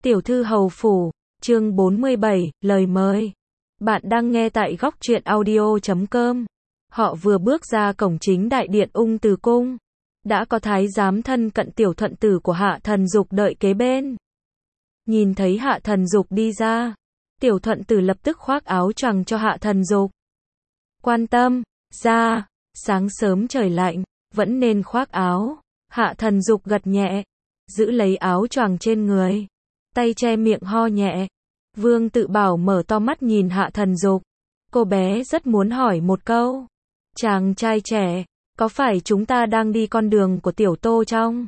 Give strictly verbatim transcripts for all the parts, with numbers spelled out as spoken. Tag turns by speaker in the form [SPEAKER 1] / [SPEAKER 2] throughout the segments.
[SPEAKER 1] Tiểu thư hầu phủ, chương bốn mươi bảy, lời mời. Bạn đang nghe tại góc truyện audio chấm com. Họ vừa bước ra cổng chính đại điện Ung Từ Cung. Đã có thái giám thân cận tiểu thuận tử của Hạ Thần Dục đợi kế bên. Nhìn thấy Hạ Thần Dục đi ra, tiểu thuận tử lập tức khoác áo choàng cho Hạ Thần Dục. Quan tâm, ra, sáng sớm trời lạnh, vẫn nên khoác áo. Hạ Thần Dục gật nhẹ, giữ lấy áo choàng trên người, tay che miệng ho nhẹ. Vương Tự Bảo mở to mắt nhìn Hạ Thần Dục. Cô bé rất muốn hỏi một câu. Chàng trai trẻ, có phải chúng ta đang đi con đường của Tiểu Tô trong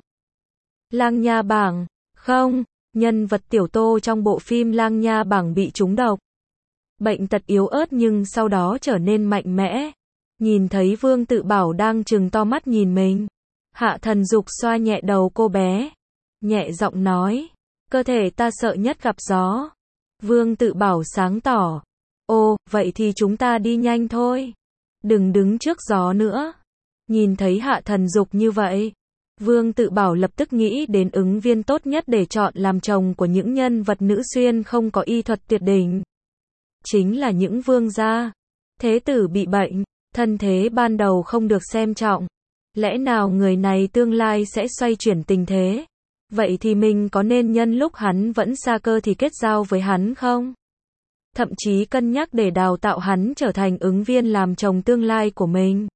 [SPEAKER 1] Lang Nha Bảng? Không, nhân vật Tiểu Tô trong bộ phim Lang Nha Bảng bị trúng độc. Bệnh tật yếu ớt nhưng sau đó trở nên mạnh mẽ. Nhìn thấy Vương Tự Bảo đang trừng to mắt nhìn mình, Hạ Thần Dục xoa nhẹ đầu cô bé, nhẹ giọng nói, cơ thể ta sợ nhất gặp gió. Vương Tự Bảo sáng tỏ, ô, vậy thì chúng ta đi nhanh thôi, đừng đứng trước gió nữa. Nhìn thấy Hạ Thần Dục như vậy, Vương Tự Bảo lập tức nghĩ đến ứng viên tốt nhất để chọn làm chồng của những nhân vật nữ xuyên không có y thuật tuyệt đỉnh. Chính là những vương gia. Thế tử bị bệnh, thân thế ban đầu không được xem trọng. Lẽ nào người này tương lai sẽ xoay chuyển tình thế? Vậy thì mình có nên nhân lúc hắn vẫn xa cơ thì kết giao với hắn không? Thậm chí cân nhắc để đào tạo hắn trở thành ứng viên làm chồng tương lai của mình.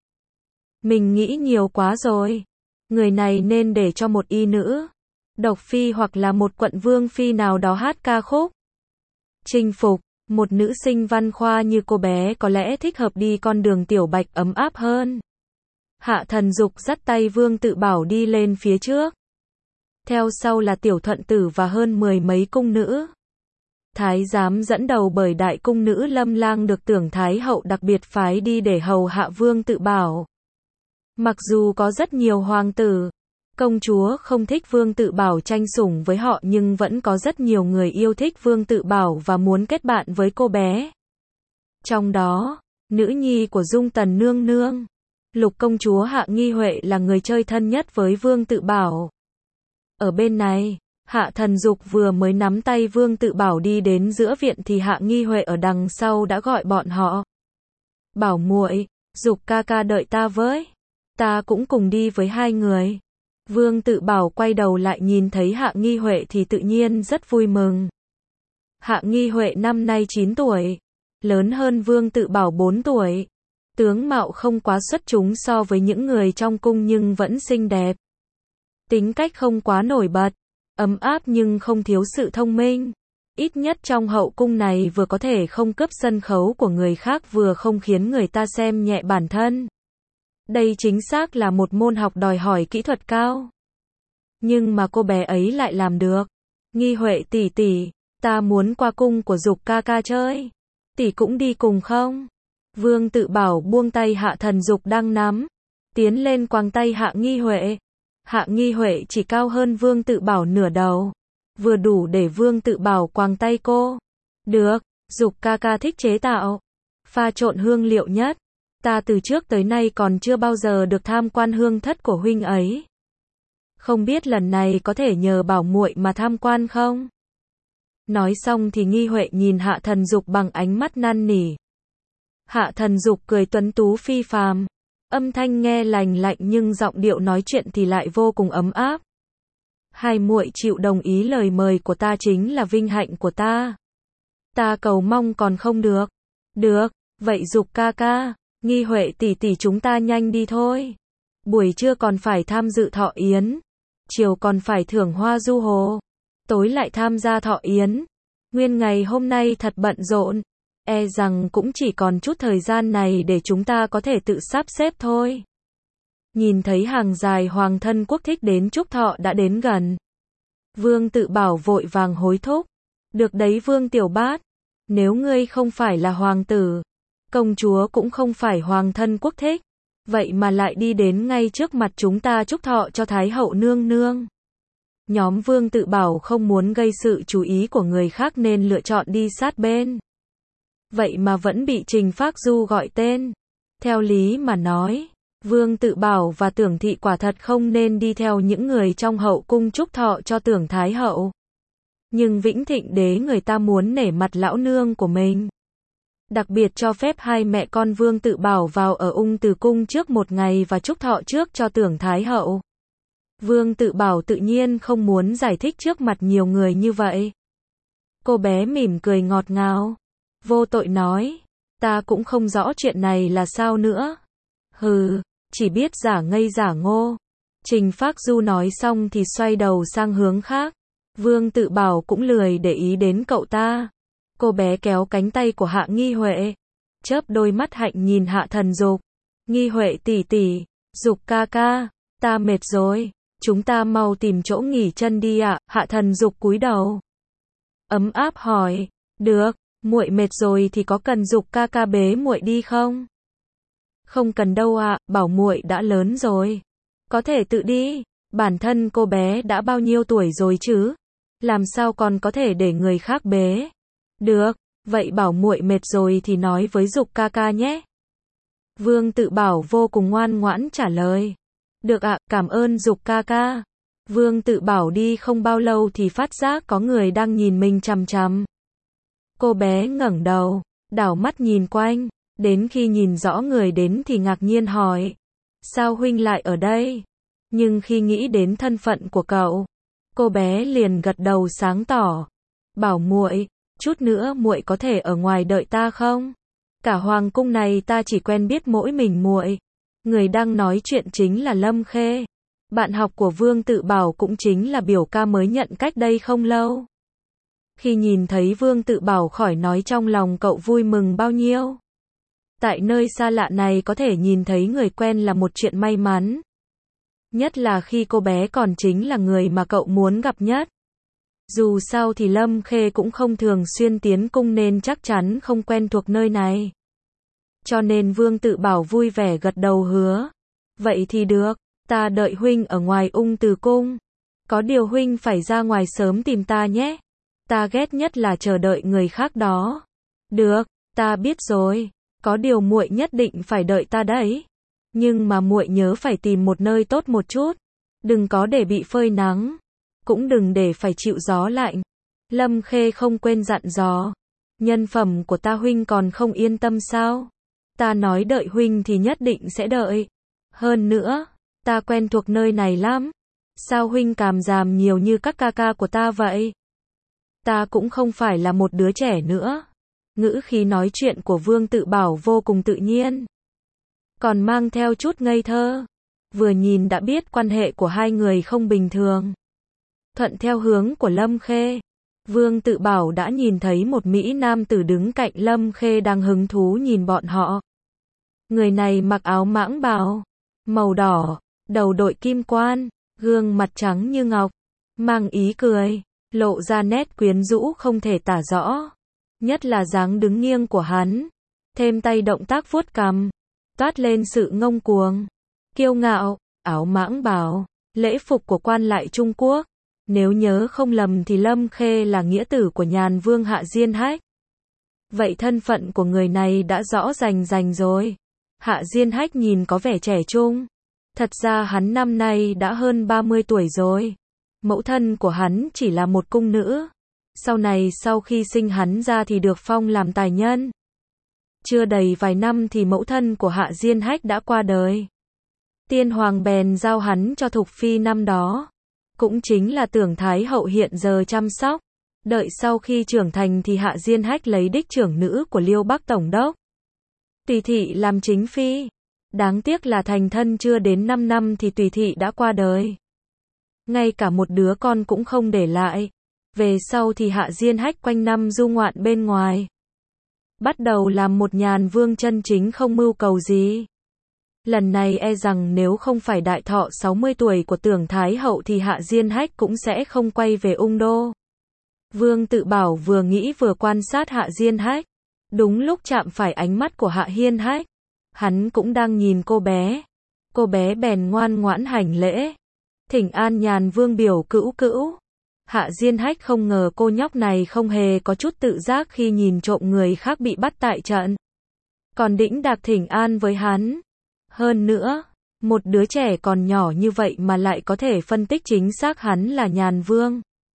[SPEAKER 1] Mình nghĩ nhiều quá rồi. Người này nên để cho một y nữ độc phi hoặc là một quận vương phi nào đó hát ca khúc chinh phục. Một nữ sinh văn khoa như cô bé có lẽ thích hợp đi con đường tiểu bạch ấm áp hơn. Hạ Thần Dục dắt tay Vương Tự Bảo đi lên phía trước. Theo sau là tiểu thuận tử và hơn mười mấy cung nữ. Thái giám dẫn đầu bởi đại cung nữ Lâm Lang được Tưởng Thái hậu đặc biệt phái đi để hầu hạ Vương Tự Bảo. Mặc dù có rất nhiều hoàng tử, công chúa không thích Vương Tự Bảo tranh sủng với họ nhưng vẫn có rất nhiều người yêu thích Vương Tự Bảo và muốn kết bạn với cô bé. Trong đó, nữ nhi của Dung Tần nương nương, Lục công chúa Hạ Nghi Huệ là người chơi thân nhất với Vương Tự Bảo. Ở bên này, Hạ Thần Dục vừa mới nắm tay Vương Tự Bảo đi đến giữa viện thì Hạ Nghi Huệ ở đằng sau đã gọi bọn họ. Bảo muội, Dục ca ca đợi ta với. Ta cũng cùng đi với hai người. Vương Tự Bảo quay đầu lại nhìn thấy Hạ Nghi Huệ thì tự nhiên rất vui mừng. Hạ Nghi Huệ năm nay chín tuổi, lớn hơn Vương Tự Bảo bốn tuổi. Tướng mạo không quá xuất chúng so với những người trong cung nhưng vẫn xinh đẹp. Tính cách không quá nổi bật, ấm áp nhưng không thiếu sự thông minh. Ít nhất trong hậu cung này vừa có thể không cướp sân khấu của người khác vừa không khiến người ta xem nhẹ bản thân. Đây chính xác là một môn học đòi hỏi kỹ thuật cao. Nhưng mà cô bé ấy lại làm được. Nghi Huệ tỷ tỷ, ta muốn qua cung của Dục ca ca chơi. Tỷ cũng đi cùng không? Vương Tự Bảo buông tay Hạ Thần Dục đang nắm, tiến lên quàng tay Hạ Nghi Huệ. Hạ Nghi Huệ chỉ cao hơn Vương Tự Bảo nửa đầu, vừa đủ để Vương Tự Bảo quàng tay cô. Được, Dục ca ca thích chế tạo, pha trộn hương liệu nhất. Ta từ trước tới nay còn chưa bao giờ được tham quan hương thất của huynh ấy. Không biết lần này có thể nhờ bảo muội mà tham quan không? Nói xong thì Nghi Huệ nhìn Hạ Thần Dục bằng ánh mắt năn nỉ. Hạ Thần Dục cười tuấn tú phi phàm, âm thanh nghe lành lạnh nhưng giọng điệu nói chuyện thì lại vô cùng ấm áp. Hai muội chịu đồng ý lời mời của ta chính là vinh hạnh của ta. Ta cầu mong còn không được. Được, vậy Dục ca ca, Nghi Huệ tỷ tỷ chúng ta nhanh đi thôi. Buổi trưa còn phải tham dự thọ yến, chiều còn phải thưởng hoa du hồ, tối lại tham gia thọ yến. Nguyên ngày hôm nay thật bận rộn, e rằng cũng chỉ còn chút thời gian này để chúng ta có thể tự sắp xếp thôi. Nhìn thấy hàng dài hoàng thân quốc thích đến chúc thọ đã đến gần, Vương Tự Bảo vội vàng hối thúc. Được đấy Vương Tiểu Bát, nếu ngươi không phải là hoàng tử, công chúa cũng không phải hoàng thân quốc thích, vậy mà lại đi đến ngay trước mặt chúng ta chúc thọ cho Thái hậu nương nương. Nhóm Vương Tự Bảo không muốn gây sự chú ý của người khác nên lựa chọn đi sát bên. Vậy mà vẫn bị Trình Phác Du gọi tên. Theo lý mà nói, Vương Tự Bảo và Tưởng Thị quả thật không nên đi theo những người trong hậu cung chúc thọ cho Tưởng Thái hậu. Nhưng Vĩnh Thịnh đế người ta muốn nể mặt lão nương của mình. Đặc biệt cho phép hai mẹ con Vương Tự Bảo vào ở Ung Từ Cung trước một ngày và chúc thọ trước cho Tưởng Thái Hậu. Vương Tự Bảo tự nhiên không muốn giải thích trước mặt nhiều người như vậy. Cô bé mỉm cười ngọt ngào, vô tội nói, ta cũng không rõ chuyện này là sao nữa. Hừ, chỉ biết giả ngây giả ngô. Trình Phác Du nói xong thì xoay đầu sang hướng khác. Vương Tự Bảo cũng lười để ý đến cậu ta. Cô bé kéo cánh tay của Hạ Nghi Huệ, chớp đôi mắt hạnh nhìn Hạ Thần Dục. Nghi Huệ tỷ tỷ, Dục ca ca, ta mệt rồi, chúng ta mau tìm chỗ nghỉ chân đi ạ. Hạ Thần Dục cúi đầu, ấm áp hỏi, được, muội mệt rồi thì có cần Dục ca ca bế muội đi không? Không cần đâu ạ, bảo muội đã lớn rồi, có thể tự đi. Bản thân cô bé đã bao nhiêu tuổi rồi chứ, làm sao còn có thể để người khác bế? Được, vậy bảo muội mệt rồi thì nói với Dục ca ca nhé. Vương Tự Bảo vô cùng ngoan ngoãn trả lời. Được ạ, cảm ơn Dục ca ca. Vương Tự Bảo đi không bao lâu thì phát giác có người đang nhìn mình chằm chằm. Cô bé ngẩng đầu, đảo mắt nhìn quanh, đến khi nhìn rõ người đến thì ngạc nhiên hỏi, sao huynh lại ở đây? Nhưng khi nghĩ đến thân phận của cậu, cô bé liền gật đầu sáng tỏ, bảo muội, chút nữa muội có thể ở ngoài đợi ta không? Cả hoàng cung này ta chỉ quen biết mỗi mình muội. Người đang nói chuyện chính là Lâm Khê, bạn học của Vương Tự Bảo, cũng chính là biểu ca mới nhận cách đây không lâu. Khi nhìn thấy Vương Tự Bảo khỏi nói trong lòng cậu vui mừng bao nhiêu. Tại nơi xa lạ này có thể nhìn thấy người quen là một chuyện may mắn. Nhất là khi cô bé còn chính là người mà cậu muốn gặp nhất. Dù sao thì Lâm Khê cũng không thường xuyên tiến cung nên chắc chắn không quen thuộc nơi này. Cho nên Vương Tự Bảo vui vẻ gật đầu hứa. Vậy thì được, ta đợi huynh ở ngoài Ung Từ Cung. Có điều huynh phải ra ngoài sớm tìm ta nhé. Ta ghét nhất là chờ đợi người khác đó. Được, ta biết rồi. Có điều muội nhất định phải đợi ta đấy. Nhưng mà muội nhớ phải tìm một nơi tốt một chút. Đừng có để bị phơi nắng. Cũng đừng để phải chịu gió lạnh. Lâm Khê không quên dặn dò. Nhân phẩm của ta huynh còn không yên tâm sao? Ta nói đợi huynh thì nhất định sẽ đợi. Hơn nữa, ta quen thuộc nơi này lắm. Sao huynh càm ràm nhiều như các ca ca của ta vậy? Ta cũng không phải là một đứa trẻ nữa. Ngữ khí nói chuyện của Vương Tự Bảo vô cùng tự nhiên, còn mang theo chút ngây thơ. Vừa nhìn đã biết quan hệ của hai người không bình thường. Thuận theo hướng của Lâm Khê, Vương Tự Bảo đã nhìn thấy một mỹ nam tử đứng cạnh Lâm Khê đang hứng thú nhìn bọn họ. Người này mặc áo mãng bào màu đỏ, đầu đội kim quan, gương mặt trắng như ngọc, mang ý cười, lộ ra nét quyến rũ không thể tả rõ. Nhất là dáng đứng nghiêng của hắn, thêm tay động tác vuốt cằm, toát lên sự ngông cuồng, kiêu ngạo. Áo mãng bào, lễ phục của quan lại Trung Quốc. Nếu nhớ không lầm thì Lâm Khê là nghĩa tử của Nhàn Vương Hạ Diên Hách. Vậy thân phận của người này đã rõ rành rành rồi. Hạ Diên Hách nhìn có vẻ trẻ trung. Thật ra hắn năm nay đã hơn ba mươi tuổi rồi. Mẫu thân của hắn chỉ là một cung nữ. Sau này sau khi sinh hắn ra thì được phong làm tài nhân. Chưa đầy vài năm thì mẫu thân của Hạ Diên Hách đã qua đời. Tiên hoàng bèn giao hắn cho Thục Phi năm đó. Cũng chính là Tưởng Thái Hậu hiện giờ chăm sóc. Đợi sau khi trưởng thành thì Hạ Diên Hách lấy đích trưởng nữ của Liêu Bắc Tổng đốc Tùy Thị làm chính phi. Đáng tiếc là thành thân chưa đến năm năm thì Tùy Thị đã qua đời. Ngay cả một đứa con cũng không để lại. Về sau thì Hạ Diên Hách quanh năm du ngoạn bên ngoài. Bắt đầu làm một nhàn vương chân chính không mưu cầu gì. Lần này e rằng nếu không phải đại thọ sáu mươi tuổi của Tưởng Thái Hậu thì Hạ Diên Hách cũng sẽ không quay về Ung Đô. Vương Tự Bảo vừa nghĩ vừa quan sát Hạ Diên Hách. Đúng lúc chạm phải ánh mắt của Hạ Hiên Hách. Hắn cũng đang nhìn cô bé. Cô bé bèn ngoan ngoãn hành lễ. Thỉnh an Nhàn Vương biểu cữu cữu. Hạ Diên Hách không ngờ cô nhóc này không hề có chút tự giác khi nhìn trộm người khác bị bắt tại trận. Còn đĩnh đạc thỉnh an với hắn. Hơn nữa, một đứa trẻ còn nhỏ như vậy mà lại có thể phân tích chính xác hắn là Nhàn Vương.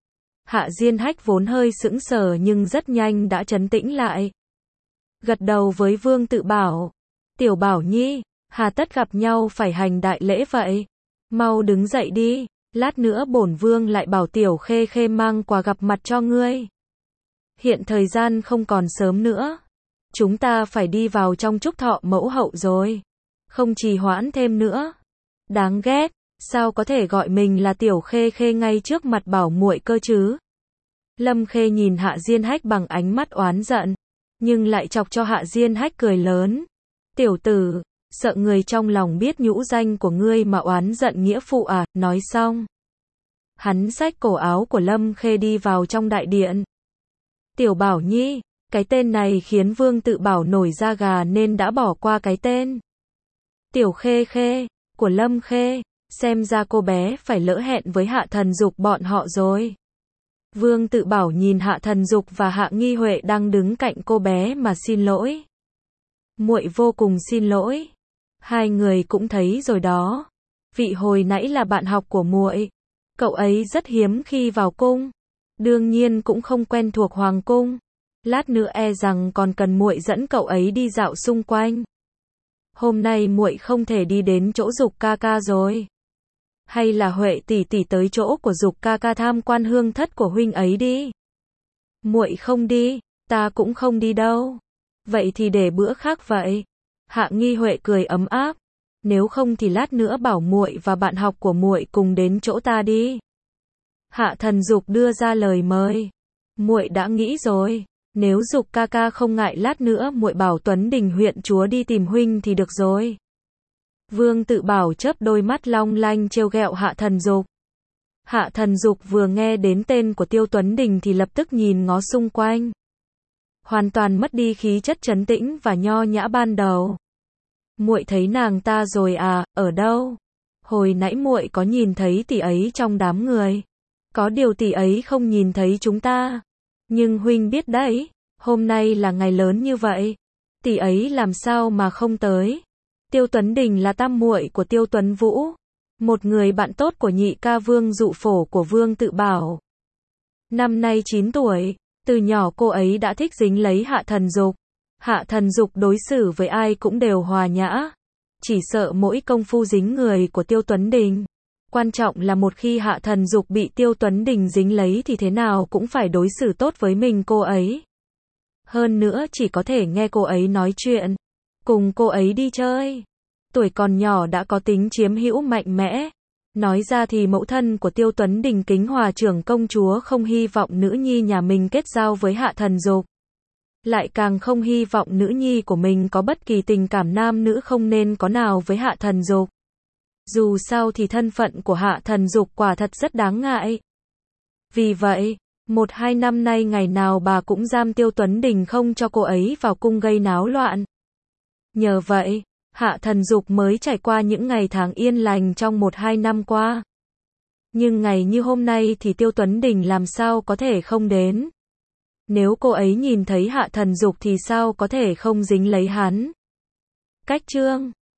[SPEAKER 1] Hạ Diên Hách vốn hơi sững sờ nhưng rất nhanh đã trấn tĩnh lại. Gật đầu với Vương Tự Bảo. Tiểu Bảo Nhi, hà tất gặp nhau phải hành đại lễ vậy? Mau đứng dậy đi, lát nữa bổn vương lại bảo Tiểu Khê Khê mang quà gặp mặt cho ngươi. Hiện thời gian không còn sớm nữa. Chúng ta phải đi vào trong chúc thọ mẫu hậu rồi. Không trì hoãn thêm nữa. Đáng ghét, sao có thể gọi mình là Tiểu Khê Khê ngay trước mặt bảo muội cơ chứ? Lâm Khê nhìn Hạ Diên Hách bằng ánh mắt oán giận, nhưng lại chọc cho Hạ Diên Hách cười lớn. Tiểu tử, sợ người trong lòng biết nhũ danh của ngươi mà oán giận nghĩa phụ à? Nói xong, hắn xách cổ áo của Lâm Khê đi vào trong đại điện. Tiểu Bảo Nhi, cái tên này khiến Vương Tự Bảo nổi da gà nên đã bỏ qua cái tên Tiểu Khê Khê của Lâm Khê, xem ra cô bé phải lỡ hẹn với Hạ Thần Dục bọn họ rồi. Vương Tự Bảo nhìn Hạ Thần Dục và Hạ Nghi Huệ đang đứng cạnh cô bé mà xin lỗi. Muội vô cùng xin lỗi. Hai người cũng thấy rồi đó. Vị hồi nãy là bạn học của muội. Cậu ấy rất hiếm khi vào cung. Đương nhiên cũng không quen thuộc hoàng cung. Lát nữa e rằng còn cần muội dẫn cậu ấy đi dạo xung quanh. Hôm nay muội không thể đi đến chỗ Dục ca ca rồi. Hay là Huệ tỷ tỷ tới chỗ của Dục ca ca tham quan hương thất của huynh ấy đi. Muội không đi, ta cũng không đi đâu. Vậy thì để bữa khác vậy. Hạ Nghi Huệ cười ấm áp. Nếu không thì lát nữa bảo muội và bạn học của muội cùng đến chỗ ta đi. Hạ Thần Dục đưa ra lời mời. Muội đã nghĩ rồi, nếu Dục ca ca không ngại lát nữa muội bảo Tuấn Đình huyện chúa đi tìm huynh thì được rồi. Vương Tự Bảo chớp đôi mắt long lanh trêu ghẹo Hạ Thần Dục. Hạ Thần Dục vừa nghe đến tên của Tiêu Tuấn Đình thì lập tức nhìn ngó xung quanh. Hoàn toàn mất đi khí chất trấn tĩnh và nho nhã ban đầu. Muội thấy nàng ta rồi à? Ở đâu? Hồi nãy muội có nhìn thấy tỷ ấy trong đám người. Có điều tỷ ấy không nhìn thấy chúng ta. Nhưng huynh biết đấy, hôm nay là ngày lớn như vậy, tỷ ấy làm sao mà không tới? Tiêu Tuấn Đình là tam muội của Tiêu Tuấn Vũ, một người bạn tốt của nhị ca Vương Dụ Phổ của Vương Tự Bảo. Năm nay chín tuổi, từ nhỏ cô ấy đã thích dính lấy Hạ Thần Dục. Hạ Thần Dục đối xử với ai cũng đều hòa nhã, chỉ sợ mỗi công phu dính người của Tiêu Tuấn Đình. Quan trọng là một khi Hạ Thần Dục bị Tiêu Tuấn Đình dính lấy thì thế nào cũng phải đối xử tốt với mình cô ấy. Hơn nữa chỉ có thể nghe cô ấy nói chuyện, cùng cô ấy đi chơi. Tuổi còn nhỏ đã có tính chiếm hữu mạnh mẽ. Nói ra thì mẫu thân của Tiêu Tuấn Đình Kính Hòa trưởng công chúa không hy vọng nữ nhi nhà mình kết giao với Hạ Thần Dục. Lại càng không hy vọng nữ nhi của mình có bất kỳ tình cảm nam nữ không nên có nào với Hạ Thần Dục. Dù sao thì thân phận của Hạ Thần Dục quả thật rất đáng ngại. Vì vậy, một hai năm nay ngày nào bà cũng giam Tiêu Tuấn Đình không cho cô ấy vào cung gây náo loạn. Nhờ vậy, Hạ Thần Dục mới trải qua những ngày tháng yên lành trong một hai năm qua. Nhưng ngày như hôm nay thì Tiêu Tuấn Đình làm sao có thể không đến. Nếu cô ấy nhìn thấy Hạ Thần Dục thì sao có thể không dính lấy hắn. Cách chương